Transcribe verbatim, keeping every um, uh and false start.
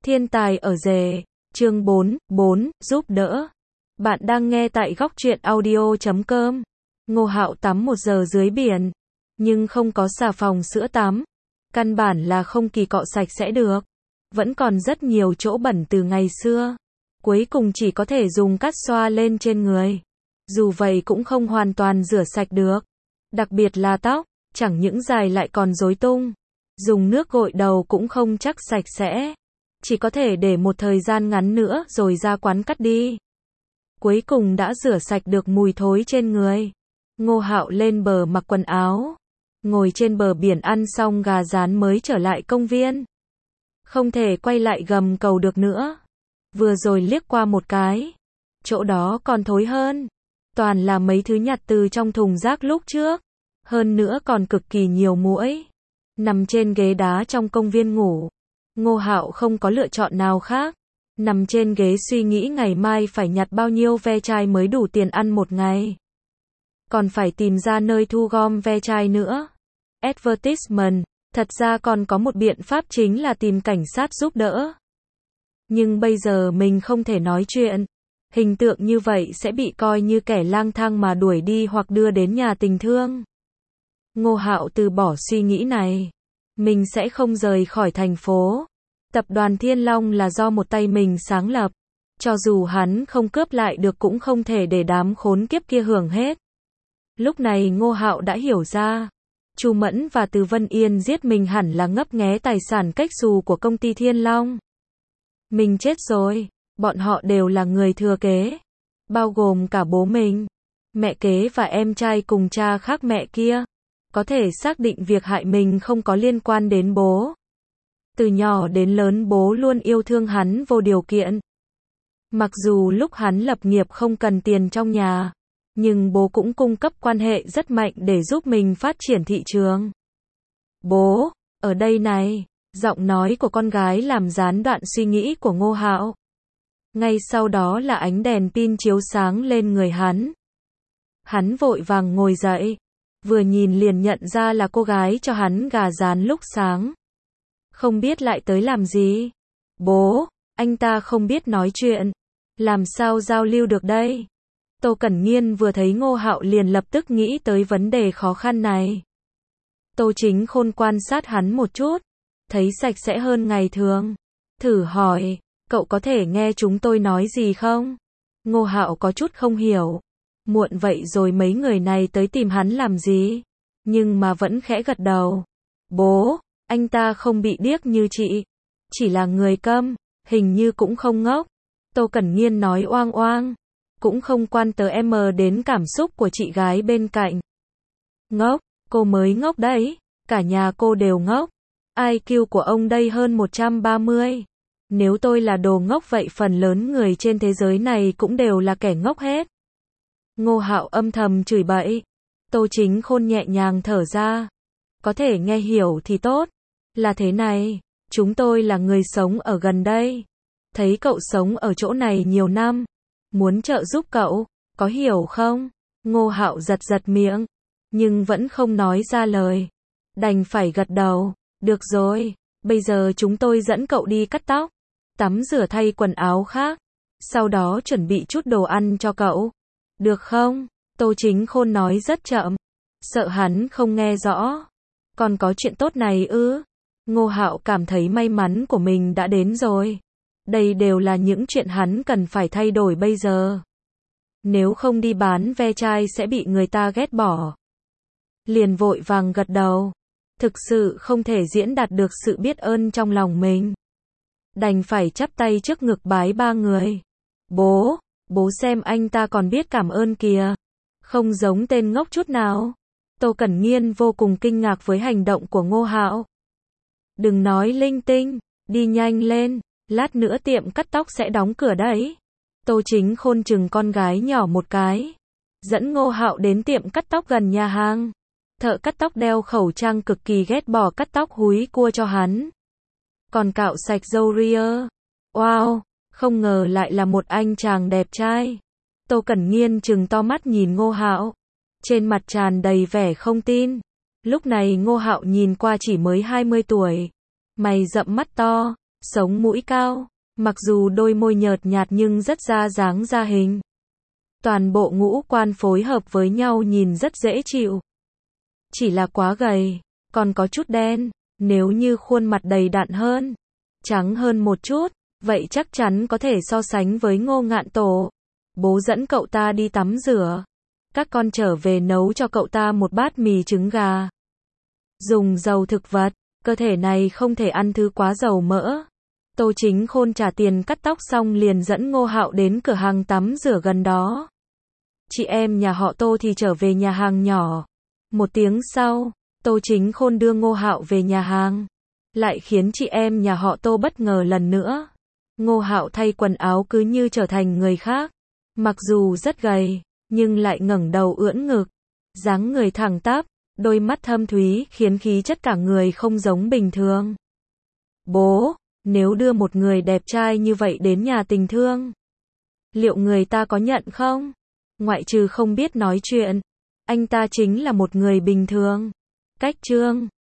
Thiên tài ở rể, chương bốn, bốn, giúp đỡ. Bạn đang nghe tại góc truyện audio chấm com. Ngô Hạo tắm một giờ dưới biển, nhưng không có xà phòng sữa tắm. Căn bản là không kỳ cọ sạch sẽ được. Vẫn còn rất nhiều chỗ bẩn từ ngày xưa. Cuối cùng chỉ có thể dùng cát xoa lên trên người. Dù vậy cũng không hoàn toàn rửa sạch được. Đặc biệt là tóc, chẳng những dài lại còn rối tung. Dùng nước gội đầu cũng không chắc sạch sẽ. Chỉ có thể để một thời gian ngắn nữa rồi ra quán cắt đi. Cuối cùng đã rửa sạch được mùi thối trên người. Ngô Hạo lên bờ mặc quần áo. Ngồi trên bờ biển ăn xong gà rán mới trở lại công viên. Không thể quay lại gầm cầu được nữa. Vừa rồi liếc qua một cái. Chỗ đó còn thối hơn. Toàn là mấy thứ nhặt từ trong thùng rác lúc trước. Hơn nữa còn cực kỳ nhiều muỗi. Nằm trên ghế đá trong công viên ngủ. Ngô Hạo không có lựa chọn nào khác. Nằm trên ghế suy nghĩ ngày mai phải nhặt bao nhiêu ve chai mới đủ tiền ăn một ngày. Còn phải tìm ra nơi thu gom ve chai nữa. Advertisement, thật ra còn có một biện pháp chính là tìm cảnh sát giúp đỡ. Nhưng bây giờ mình không thể nói chuyện. Hình tượng như vậy sẽ bị coi như kẻ lang thang mà đuổi đi hoặc đưa đến nhà tình thương. Ngô Hạo từ bỏ suy nghĩ này. Mình sẽ không rời khỏi thành phố. Tập đoàn Thiên Long là do một tay mình sáng lập. Cho dù hắn không cướp lại được cũng không thể để đám khốn kiếp kia hưởng hết. Lúc này Ngô Hạo đã hiểu ra. Chu Mẫn và Từ Vân Yên giết mình hẳn là ngấp nghé tài sản cách xù của công ty Thiên Long. Mình chết rồi. Bọn họ đều là người thừa kế. Bao gồm cả bố mình. Mẹ kế và em trai cùng cha khác mẹ kia. Có thể xác định việc hại mình không có liên quan đến bố. Từ nhỏ đến lớn bố luôn yêu thương hắn vô điều kiện. Mặc dù lúc hắn lập nghiệp không cần tiền trong nhà, nhưng bố cũng cung cấp quan hệ rất mạnh để giúp mình phát triển thị trường. Bố, ở đây này, giọng nói của con gái làm gián đoạn suy nghĩ của Ngô Hạo. Ngay sau đó là ánh đèn pin chiếu sáng lên người hắn. Hắn vội vàng ngồi dậy. Vừa nhìn liền nhận ra là cô gái cho hắn gà rán lúc sáng. Không biết lại tới làm gì. Bố, anh ta không biết nói chuyện. Làm sao giao lưu được đây? Tô Cẩn Nhiên vừa thấy Ngô Hạo liền lập tức nghĩ tới vấn đề khó khăn này. Tô Chính Khôn quan sát hắn một chút. Thấy sạch sẽ hơn ngày thường. Thử hỏi, cậu có thể nghe chúng tôi nói gì không? Ngô Hạo có chút không hiểu. Muộn vậy rồi mấy người này tới tìm hắn làm gì? Nhưng mà vẫn khẽ gật đầu. Bố, anh ta không bị điếc như chị. Chỉ là người câm, hình như cũng không ngốc. Tô Cẩn Nhiên nói oang oang. Cũng không quan tới em đến cảm xúc của chị gái bên cạnh. Ngốc, cô mới ngốc đấy. Cả nhà cô đều ngốc. i kiu của ông đây hơn một trăm ba mươi. Nếu tôi là đồ ngốc vậy phần lớn người trên thế giới này cũng đều là kẻ ngốc hết. Ngô Hạo âm thầm chửi bậy. Tô Chính Khôn nhẹ nhàng thở ra. Có thể nghe hiểu thì tốt. Là thế này, chúng tôi là người sống ở gần đây. Thấy cậu sống ở chỗ này nhiều năm. Muốn trợ giúp cậu, có hiểu không? Ngô Hạo giật giật miệng. Nhưng vẫn không nói ra lời. Đành phải gật đầu. Được rồi, bây giờ chúng tôi dẫn cậu đi cắt tóc. Tắm rửa thay quần áo khác. Sau đó chuẩn bị chút đồ ăn cho cậu. Được không? Tô Chính Khôn nói rất chậm. Sợ hắn không nghe rõ. Còn có chuyện tốt này ư? Ngô Hạo cảm thấy may mắn của mình đã đến rồi. Đây đều là những chuyện hắn cần phải thay đổi bây giờ. Nếu không đi bán ve chai sẽ bị người ta ghét bỏ. Liền vội vàng gật đầu. Thực sự không thể diễn đạt được sự biết ơn trong lòng mình. Đành phải chắp tay trước ngực bái ba người. Bố, bố xem anh ta còn biết cảm ơn kìa. Không giống tên ngốc chút nào. Tô Cẩn Nhiên vô cùng kinh ngạc với hành động của Ngô Hạo. Đừng nói linh tinh, đi nhanh lên, lát nữa tiệm cắt tóc sẽ đóng cửa đấy. Tô Chính Khôn chừng con gái nhỏ một cái. Dẫn Ngô Hạo đến tiệm cắt tóc gần nhà hàng. Thợ cắt tóc đeo khẩu trang cực kỳ ghét bỏ cắt tóc húi cua cho hắn. Còn cạo sạch râu ria. Wow, không ngờ lại là một anh chàng đẹp trai. Tô Cẩn Nhiên trừng to mắt nhìn Ngô Hạo. Trên mặt tràn đầy vẻ không tin. Lúc này Ngô Hạo nhìn qua chỉ mới hai mươi tuổi. Mày rậm mắt to. sống mũi cao, mặc dù đôi môi nhợt nhạt nhưng rất ra dáng ra hình. Toàn bộ ngũ quan phối hợp với nhau nhìn rất dễ chịu. Chỉ là quá gầy, còn có chút đen, nếu như khuôn mặt đầy đặn hơn, trắng hơn một chút, vậy chắc chắn có thể so sánh với Ngô Ngạn Tổ. Bố dẫn cậu ta đi tắm rửa. Các con trở về nấu cho cậu ta một bát mì trứng gà. Dùng dầu thực vật, cơ thể này không thể ăn thứ quá dầu mỡ. Tô Chính Khôn trả tiền cắt tóc xong liền dẫn Ngô Hạo đến cửa hàng tắm rửa gần đó. Chị em nhà họ Tô thì trở về nhà hàng nhỏ. Một tiếng sau, Tô Chính Khôn đưa Ngô Hạo về nhà hàng. Lại khiến chị em nhà họ Tô bất ngờ lần nữa. Ngô Hạo thay quần áo cứ như trở thành người khác. Mặc dù rất gầy, nhưng lại ngẩng đầu ưỡn ngực. Dáng người thẳng tắp, đôi mắt thâm thúy khiến khí chất cả người không giống bình thường. Bố, nếu đưa một người đẹp trai như vậy đến nhà tình thương, liệu người ta có nhận không? Ngoại trừ không biết nói chuyện, anh ta chính là một người bình thường. Cách Trương